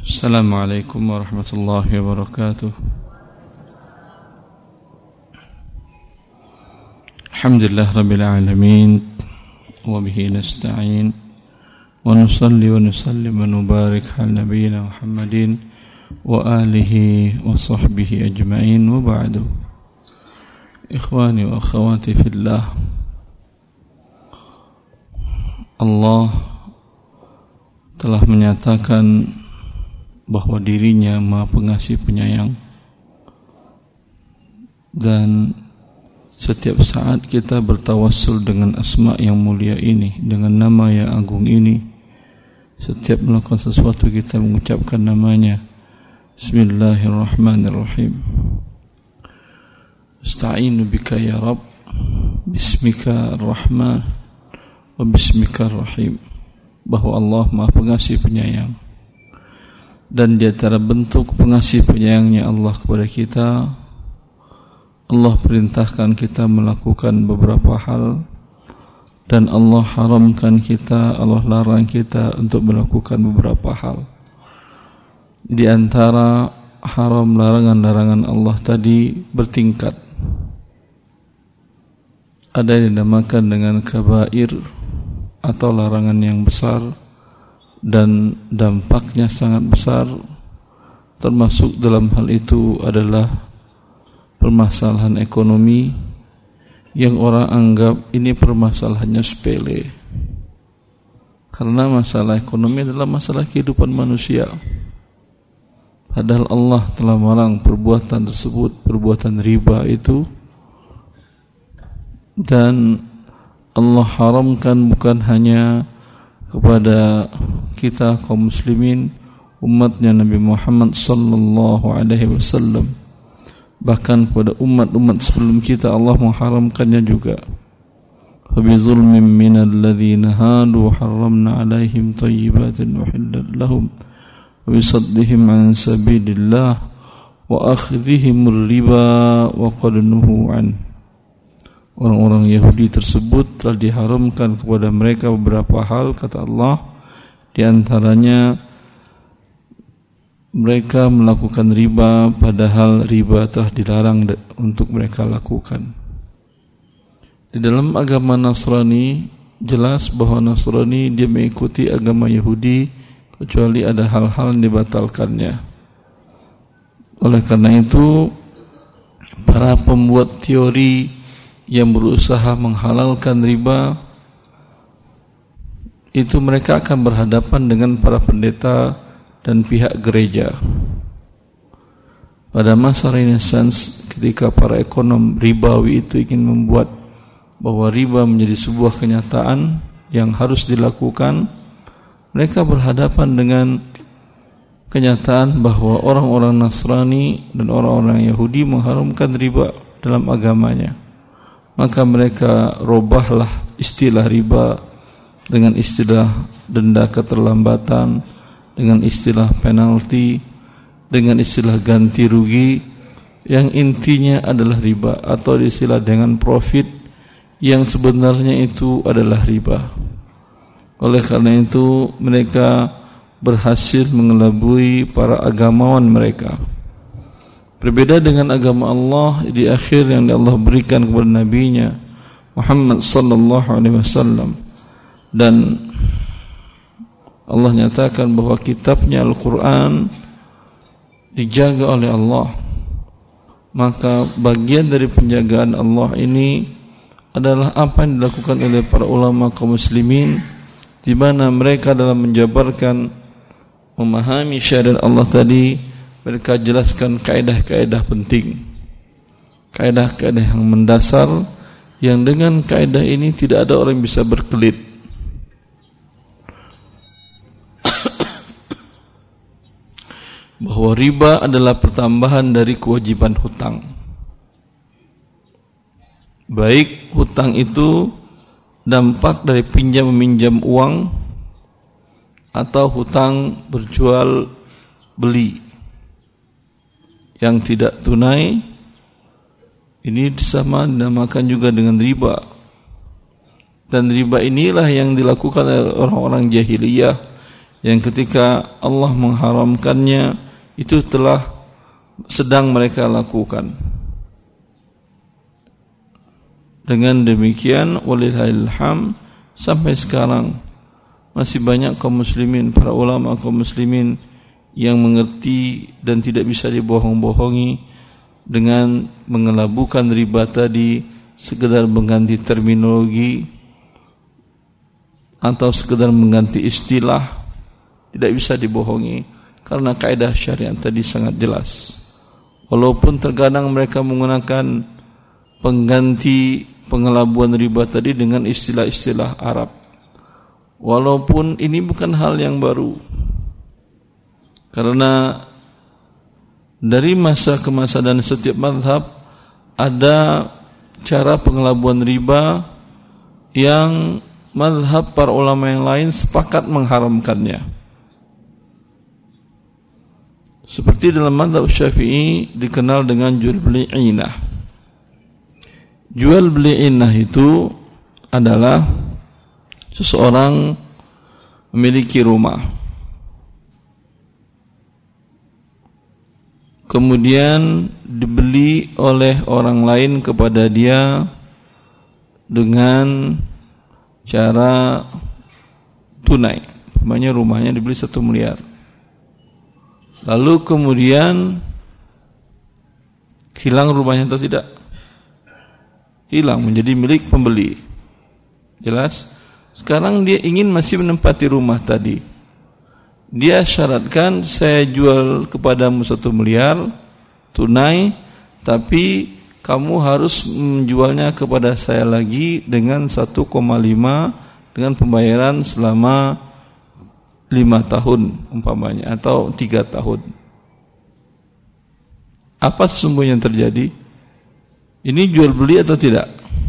Assalamualaikum warahmatullahi wabarakatuh. Alhamdulillah rabbil alamin wa bihi nasta'in wa nusalli wa nusallim wa nubarik ala nabiyyina Muhammadin wa alihi wa sahbihi ajma'in wa ba'du. Ikhwani wa akhwati fillah, Allah telah menyatakan bahwa dirinya Maha Pengasih Penyayang, dan setiap saat kita bertawassul dengan asma yang mulia ini, dengan nama yang agung ini. Setiap melakukan sesuatu kita mengucapkan namanya. Bismillahirrahmanirrahim. Asta'inu bika ya Rabb, bismika ar-Rahman wa bismika ar-Rahim. Bahwa Allah Maha Pengasih Penyayang, dan di antara bentuk pengasih penyayangnya Allah kepada kita, Allah perintahkan kita melakukan beberapa hal, dan Allah haramkan kita, Allah larang kita untuk melakukan beberapa hal. Di antara haram larangan-larangan Allah tadi bertingkat. Ada yang dinamakan dengan kabair atau larangan yang besar, dan dampaknya sangat besar. Termasuk dalam hal itu adalah permasalahan ekonomi yang orang anggap ini permasalahannya sepele, karena masalah ekonomi adalah masalah kehidupan manusia. Padahal Allah telah melarang perbuatan tersebut, perbuatan riba itu, dan Allah haramkan bukan hanya kepada kita kaum muslimin, umatnya Nabi Muhammad sallallahu alaihi wasallam, bahkan kepada umat-umat sebelum kita Allah mengharamkannya juga. Fabizulmin minal ladzina hadu harramna alaihim thayyibatin uhillat lahum wa bisaddihim an sabilillah wa akhdhihimur riba wa qad nuhu an. Orang-orang Yahudi tersebut telah diharamkan kepada mereka beberapa hal, kata Allah. Di antaranya mereka melakukan riba, padahal riba telah dilarang untuk mereka lakukan. Di dalam agama Nasrani jelas bahwa Nasrani dia mengikuti agama Yahudi kecuali ada hal-hal yang dibatalkannya. Oleh karena itu, para pembuat teori yang berusaha menghalalkan riba itu mereka akan berhadapan dengan para pendeta dan pihak gereja. Pada masa Renaissance, ketika para ekonom ribawi itu ingin membuat bahwa riba menjadi sebuah kenyataan yang harus dilakukan, mereka berhadapan dengan kenyataan bahwa orang-orang Nasrani dan orang-orang Yahudi mengharamkan riba dalam agamanya. Maka mereka robahlah istilah riba dengan istilah denda keterlambatan, dengan istilah penalti, dengan istilah ganti rugi, yang intinya adalah riba, atau istilah dengan profit yang sebenarnya itu adalah riba. Oleh karena itu mereka berhasil mengelabui para agamawan mereka. Berbeda dengan agama Allah di akhir yang Allah berikan kepada nabinya Muhammad sallallahu alaihi wasallam, dan Allah nyatakan bahwa kitabnya Al-Quran dijaga oleh Allah. Maka bagian dari penjagaan Allah ini adalah apa yang dilakukan oleh para ulama kaum muslimin, di mana mereka dalam menjabarkan memahami syariat Allah tadi, mereka jelaskan kaedah-kaedah penting, kaedah-kaedah yang mendasar, yang dengan kaedah ini tidak ada orang yang bisa berkelit. Bahwa riba adalah pertambahan dari kewajiban hutang. Baik hutang itu dampak dari pinjam meminjam uang, atau hutang berjual beli yang tidak tunai, ini sama dinamakan juga dengan riba. Dan riba inilah yang dilakukan oleh orang-orang jahiliyah yang ketika Allah mengharamkannya itu telah sedang mereka lakukan. Dengan demikian walillahilham sampai sekarang masih banyak kaum muslimin, para ulama kaum muslimin yang mengerti dan tidak bisa dibohong-bohongi dengan mengelabukan riba tadi, sekedar mengganti terminologi atau sekedar mengganti istilah, tidak bisa dibohongi karena kaidah syariat tadi sangat jelas. Walaupun terkadang mereka menggunakan pengganti pengelabuan riba tadi dengan istilah-istilah Arab, walaupun ini bukan hal yang baru, karena dari masa ke masa dan setiap mazhab ada cara pengelabuan riba yang mazhab para ulama yang lain sepakat mengharamkannya. Seperti dalam mazhab Syafi'i dikenal dengan jual beli inah. Jual beli inah itu adalah seseorang memiliki rumah, kemudian dibeli oleh orang lain kepada dia dengan cara tunai. Namanya rumahnya dibeli 1 miliar. Lalu kemudian hilang rumahnya atau tidak? Hilang, menjadi milik pembeli. Jelas? Sekarang dia ingin masih menempati rumah tadi. Dia syaratkan, saya jual kepadamu 1 miliar tunai, tapi kamu harus menjualnya kepada saya lagi dengan 1,5 dengan pembayaran selama 5 tahun umpamanya, atau 3 tahun. Apa sesungguhnya yang terjadi? Ini jual beli atau tidak?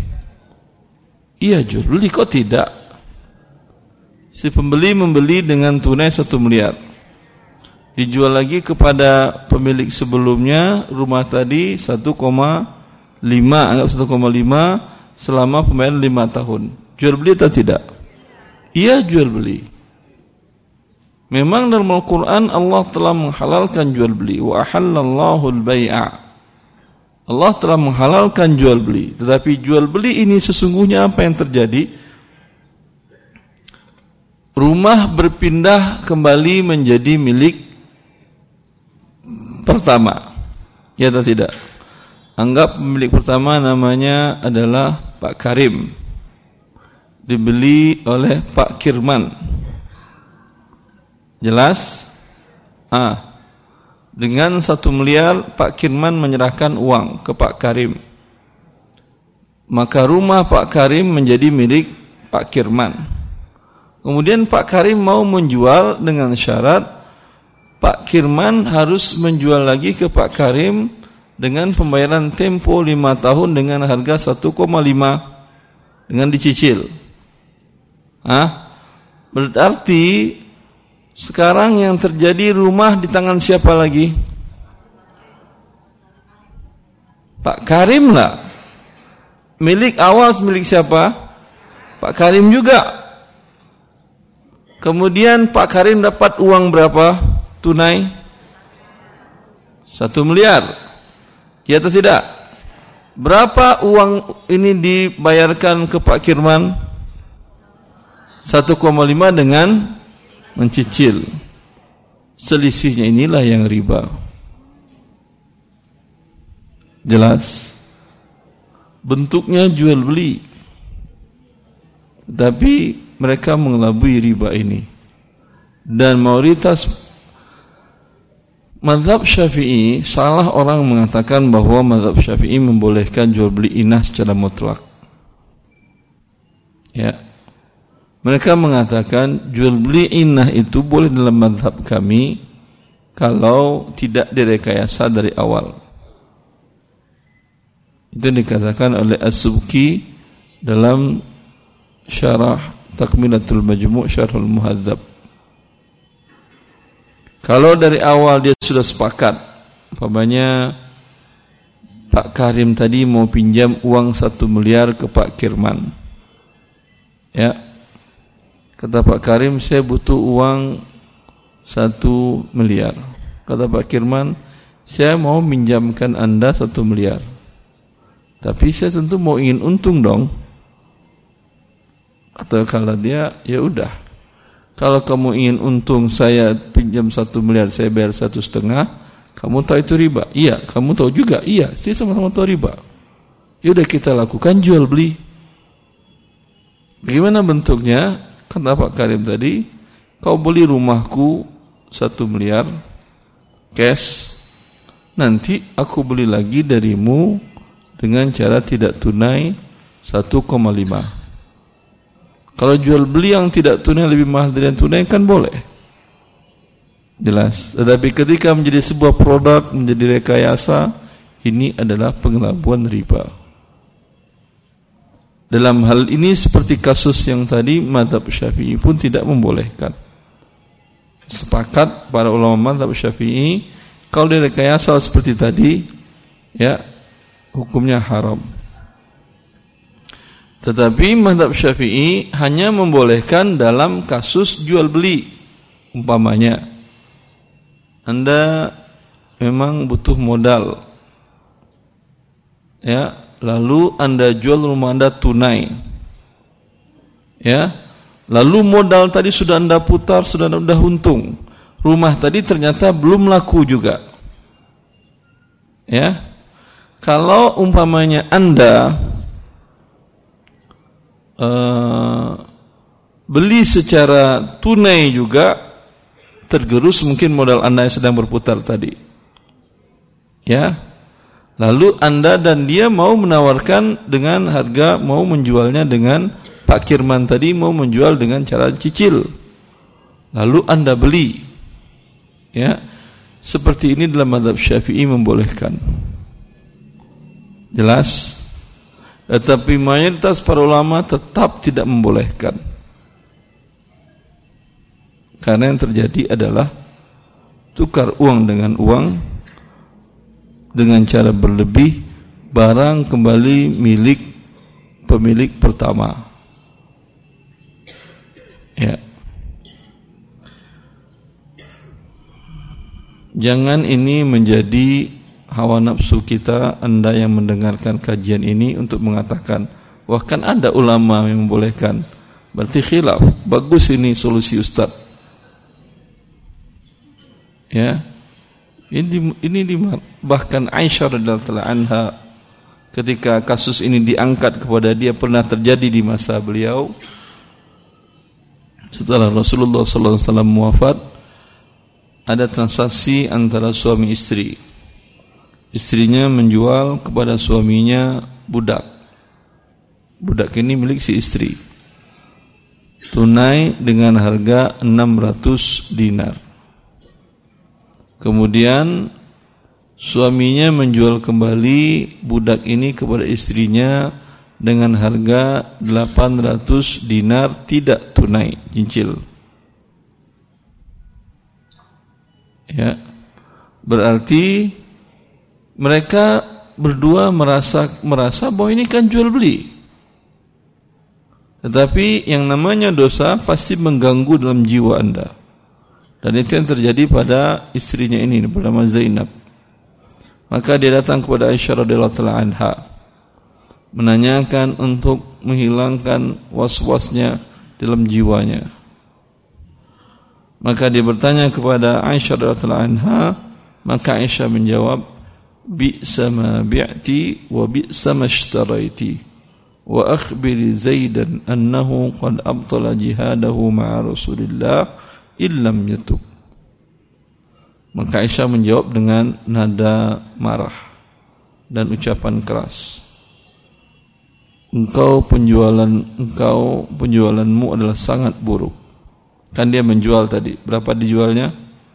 Iya jual beli, kok tidak? Si pembeli membeli dengan tunai 1 miliar. Dijual lagi kepada pemilik sebelumnya rumah tadi 1,5, anggap 1,5 selama pembayaran 5 tahun. Jual beli atau tidak? Iya jual beli. Memang dalam Al-Quran Allah telah menghalalkan jual beli. Wa ahallallahu al-bay'a. Allah telah menghalalkan jual beli. Tetapi jual beli ini sesungguhnya apa yang terjadi? Rumah berpindah kembali menjadi milik pertama. Ya atau tidak? Anggap pemilik pertama namanya adalah Pak Karim. Dibeli oleh Pak Kirman. Jelas? Dengan 1 miliar Pak Kirman menyerahkan uang ke Pak Karim. Maka rumah Pak Karim menjadi milik Pak Kirman. Kemudian Pak Karim mau menjual dengan syarat Pak Kirman harus menjual lagi ke Pak Karim dengan pembayaran tempo 5 tahun dengan harga 1,5 dengan dicicil. Berarti sekarang yang terjadi rumah di tangan siapa lagi? Pak Karim lah. Milik awal milik siapa? Pak Karim juga. Kemudian Pak Karim dapat uang berapa? Tunai 1 miliar. Ya atau tidak? Berapa uang ini dibayarkan ke Pak Kirman? 1,5 dengan mencicil. Selisihnya inilah yang riba. Jelas? Bentuknya jual beli. Tapi mereka mengelabui riba ini. Dan mayoritas mazhab Syafi'i, salah orang mengatakan bahwa mazhab Syafi'i membolehkan jual beli inah secara mutlak. Ya. Mereka mengatakan jual beli inah itu boleh dalam mazhab kami kalau tidak direkayasa dari awal. Itu dikatakan oleh As-Subki dalam syarah Takmilatul Majmu' Syarhul Muhadzab. Kalau dari awal dia sudah sepakat, umpamanya Pak Karim tadi mau pinjam uang 1 miliar ke Pak Kirman. Ya. Kata Pak Karim, saya butuh uang 1 miliar. Kata Pak Kirman, saya mau minjamkan Anda 1 miliar. Tapi saya tentu mau ingin untung dong. Atau kalau dia, ya udah. Kalau kamu ingin untung, saya pinjam 1 miliar, saya bayar 1,5. Kamu tahu itu riba? Iya. Kamu tahu juga? Iya. Saya sama-sama tahu riba. Ya udah kita lakukan jual beli. Bagaimana bentuknya? Kata Pak Karim tadi, kau beli rumahku 1 miliar cash, nanti aku beli lagi darimu dengan cara tidak tunai 1,5. Kalau jual beli yang tidak tunai lebih mahal dari yang tunai kan boleh, jelas. Tetapi ketika menjadi sebuah produk, menjadi rekayasa, ini adalah pengelabuan riba. Dalam hal ini seperti kasus yang tadi, mazhab Syafi'i pun tidak membolehkan. Sepakat para ulama mazhab Syafi'i, kalau direkayasa seperti tadi, ya hukumnya haram. Tetapi mazhab Syafi'i hanya membolehkan dalam kasus jual beli. Umpamanya, Anda memang butuh modal, ya, lalu Anda jual rumah Anda tunai, ya, lalu modal tadi sudah Anda putar, sudah untung, rumah tadi ternyata belum laku juga, ya. Kalau umpamanya Anda beli secara tunai juga, tergerus mungkin modal Anda yang sedang berputar tadi, ya, lalu Anda dan dia mau menawarkan dengan harga, mau menjualnya dengan Pak Kirman tadi mau menjual dengan cara cicil, lalu Anda beli, ya, seperti ini dalam mazhab Syafi'i membolehkan, jelas. Tetapi mayoritas para ulama tetap tidak membolehkan, karena yang terjadi adalah tukar uang dengan uang dengan cara berlebih, barang kembali milik pemilik pertama, ya. Jangan ini menjadi hawa nafsu kita, Anda yang mendengarkan kajian ini, untuk mengatakan, wah kan ada ulama yang membolehkan, berarti khilaf, bagus ini solusi Ustaz, ya. Ini bahkan Aisyah radhiyallahu anha, ketika kasus ini diangkat kepada dia, pernah terjadi di masa beliau setelah Rasulullah sallallahu alaihi wasallam wafat. Ada transaksi antara suami istri. Istrinya menjual kepada suaminya budak. Budak ini milik si istri, tunai dengan harga 600 dinar. Kemudian suaminya menjual kembali budak ini kepada istrinya dengan harga 800 dinar tidak tunai, cincil, ya. Berarti mereka berdua merasa bahwa ini kan jual beli. Tetapi yang namanya dosa pasti mengganggu dalam jiwa Anda. Dan itu yang terjadi pada istrinya ini bernama Zainab. Maka dia datang kepada Aisyah radhiyallahu anha, menanyakan untuk menghilangkan was-wasnya dalam jiwanya. Maka dia bertanya kepada Aisyah radhiyallahu anha, maka Aisyah menjawab, bi'sa ma bi'ti wa bi'sa ma ishtaraiti wa akhbiri Zaidan annahu qad abtala jihadahu ma'a Rasulillah illam yatub. Maka Aisyah menjawab dengan nada marah dan ucapan keras, engkau penjualanmu adalah sangat buruk. Kan dia menjual tadi, berapa dijualnya?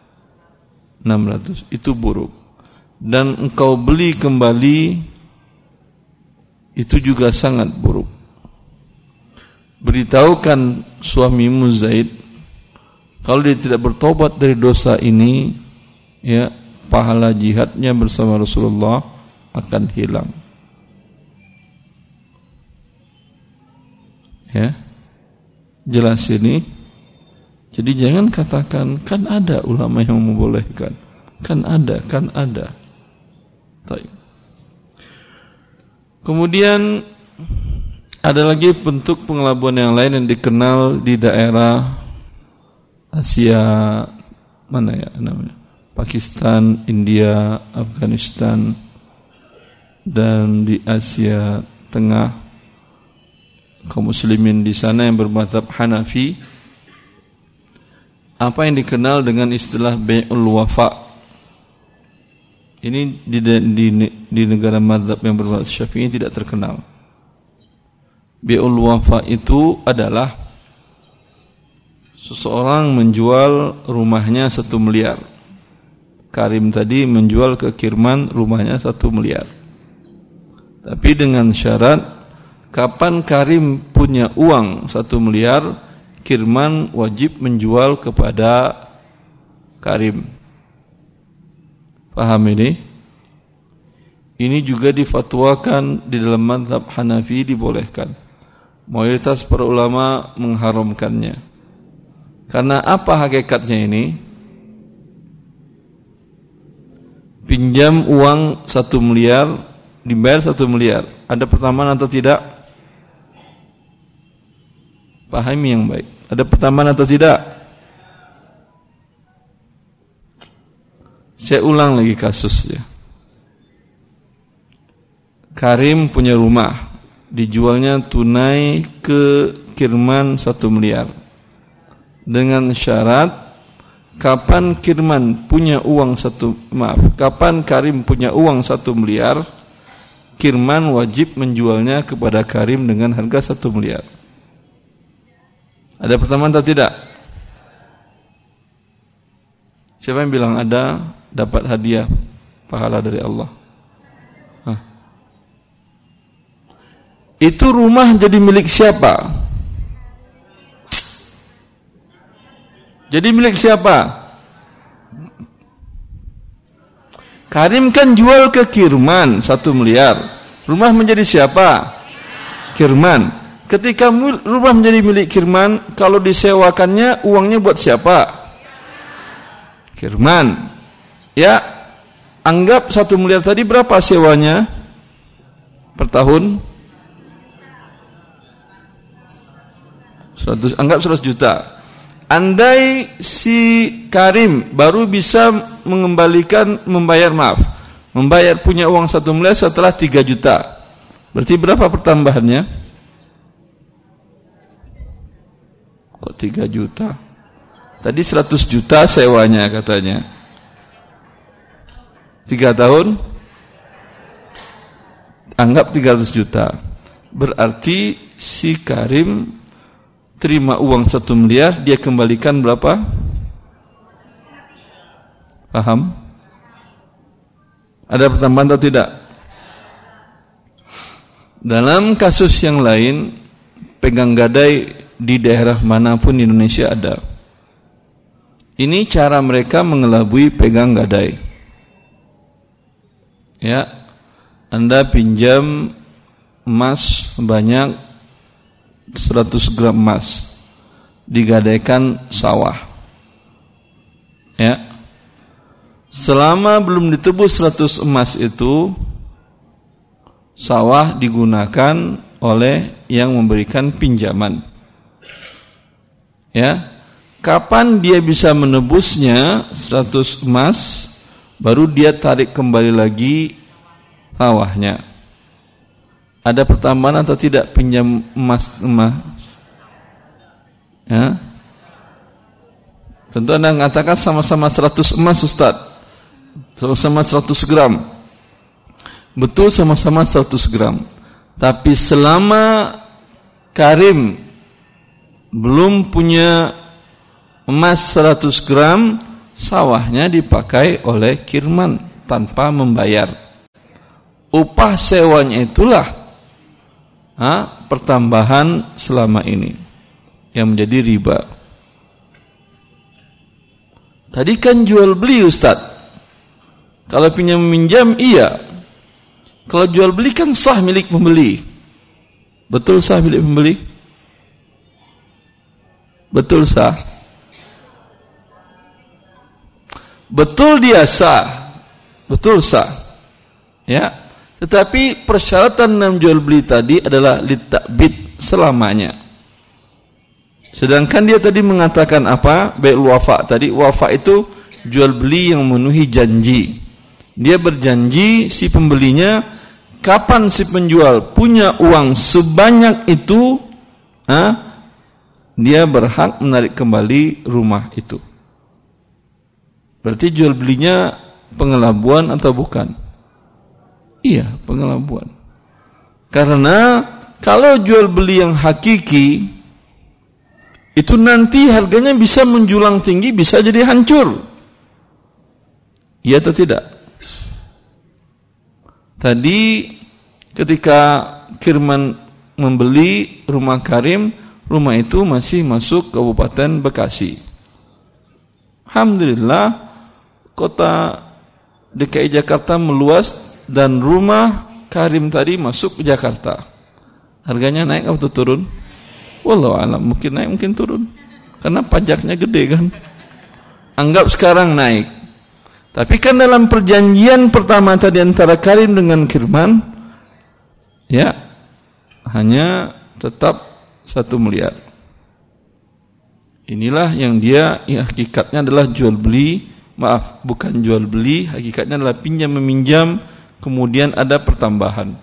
600. Itu buruk. Dan engkau beli kembali, itu juga sangat buruk. Beritahukan suamimu Zaid, kalau dia tidak bertobat dari dosa ini, ya, pahala jihadnya bersama Rasulullah akan hilang. Ya, jelas ini. Jadi jangan katakan kan ada ulama yang membolehkan. Kan ada. Baik. Kemudian ada lagi bentuk pengelabuan yang lain yang dikenal di daerah Asia mana ya namanya? Pakistan, India, Afghanistan, dan di Asia Tengah kaum muslimin di sana yang bermadzhab Hanafi, apa yang dikenal dengan istilah bai'ul wafa. Ini di negara madzhab yang bermadzhab Syafi'i tidak terkenal. Bai'ul wafa itu adalah seseorang menjual rumahnya 1 miliar. Karim tadi menjual ke Kirman rumahnya 1 miliar. Tapi dengan syarat, kapan Karim punya uang 1 miliar, Kirman wajib menjual kepada Karim. Paham ini? Ini juga difatwakan di dalam mazhab Hanafi dibolehkan. Mayoritas para ulama mengharamkannya. Karena apa hakikatnya ini? Pinjam uang 1 miliar, dibayar 1 miliar. Ada pertamaan atau tidak? Pahami yang baik. Ada pertamaan atau tidak? Saya ulang lagi kasusnya. Karim punya rumah, dijualnya tunai ke Kirman 1 miliar. Dengan syarat kapan Kirman punya uang kapan Karim punya uang 1 miliar, Kirman wajib menjualnya kepada Karim dengan harga 1 miliar. Ada pertamaan atau tidak? Siapa yang bilang ada, dapat hadiah pahala dari Allah? Itu rumah jadi milik siapa? Jadi milik siapa? Karim kan jual ke Kirman 1 miliar. Rumah menjadi siapa? Kirman. Ketika rumah menjadi milik Kirman, kalau disewakannya uangnya buat siapa? Kirman. Ya, anggap 1 miliar tadi berapa sewanya per tahun? 100 juta. Andai si Karim baru bisa membayar punya uang 1 miliar setelah 3 juta. Berarti berapa pertambahannya? Kok 3 juta? Tadi 100 juta sewanya katanya. 3 tahun? Anggap 300 juta. Berarti si Karim terima uang 1 miliar, dia kembalikan berapa? Paham? Ada pertambahan atau tidak? Dalam kasus yang lain, pegang gadai di daerah manapun di Indonesia ada. Ini cara mereka mengelabui pegang gadai. Ya, Anda pinjam emas banyak 100 gram emas, digadaikan sawah. Ya. Selama belum ditebus 100 emas itu, sawah digunakan oleh yang memberikan pinjaman. Ya. Kapan dia bisa menebusnya 100 emas, baru dia tarik kembali lagi sawahnya. Ada pertambahan atau tidak pinjam emas? Ya. Tentu Anda mengatakan sama-sama 100 emas Ustaz. Sama-sama 100 gram. Betul, sama-sama 100 gram. Tapi selama Karim belum punya emas 100 gram, sawahnya dipakai oleh Kirman tanpa membayar. Upah sewanya itulah pertambahan selama ini yang menjadi riba. Tadi kan jual beli Ustaz. Kalau pinjam meminjam iya. Kalau jual beli kan sah milik pembeli. Betul sah milik pembeli? Betul sah. Betul dia sah, betul sah, ya. Tetapi persyaratan dalam jual beli tadi adalah litakbid, selamanya. Sedangkan dia tadi mengatakan apa? Bai'ul wafa tadi. Wafa itu jual beli yang memenuhi janji. Dia berjanji si pembelinya, kapan si penjual punya uang sebanyak itu, dia berhak menarik kembali rumah itu. Berarti jual belinya pengelabuan atau bukan? Iya, pengelabuan. Karena kalau jual beli yang hakiki, itu nanti harganya bisa menjulang tinggi, bisa jadi hancur. Iya atau tidak? Tadi ketika Kirman membeli rumah Karim, rumah itu masih masuk Kabupaten Bekasi. Alhamdulillah, kota DKI Jakarta meluas dan rumah Karim tadi masuk ke Jakarta. Harganya naik atau turun? Wallahu a'lam, mungkin naik, mungkin turun. Karena pajaknya gede kan. Anggap sekarang naik. Tapi kan dalam perjanjian pertama tadi antara Karim dengan Kirman, ya, hanya tetap 1 miliar. Inilah yang dia, ya, hakikatnya adalah jual beli, bukan jual beli, hakikatnya adalah pinjam meminjam, kemudian ada pertambahan.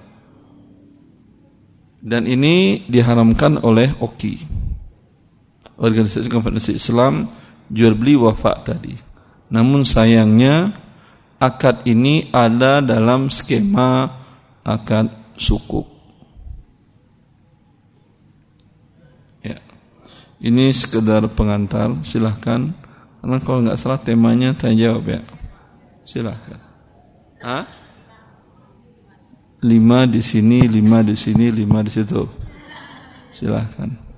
Dan ini diharamkan oleh OKI, Organisasi Konfederasi Islam, jual beli wafa tadi. Namun sayangnya akad ini ada dalam skema akad sukuk. Ya. Ini sekedar pengantar, silahkan. Karena kalau nggak salah temanya tanya jawab, ya. Silahkan. 5 di sini, 5 di sini, 5 di situ. Silahkan.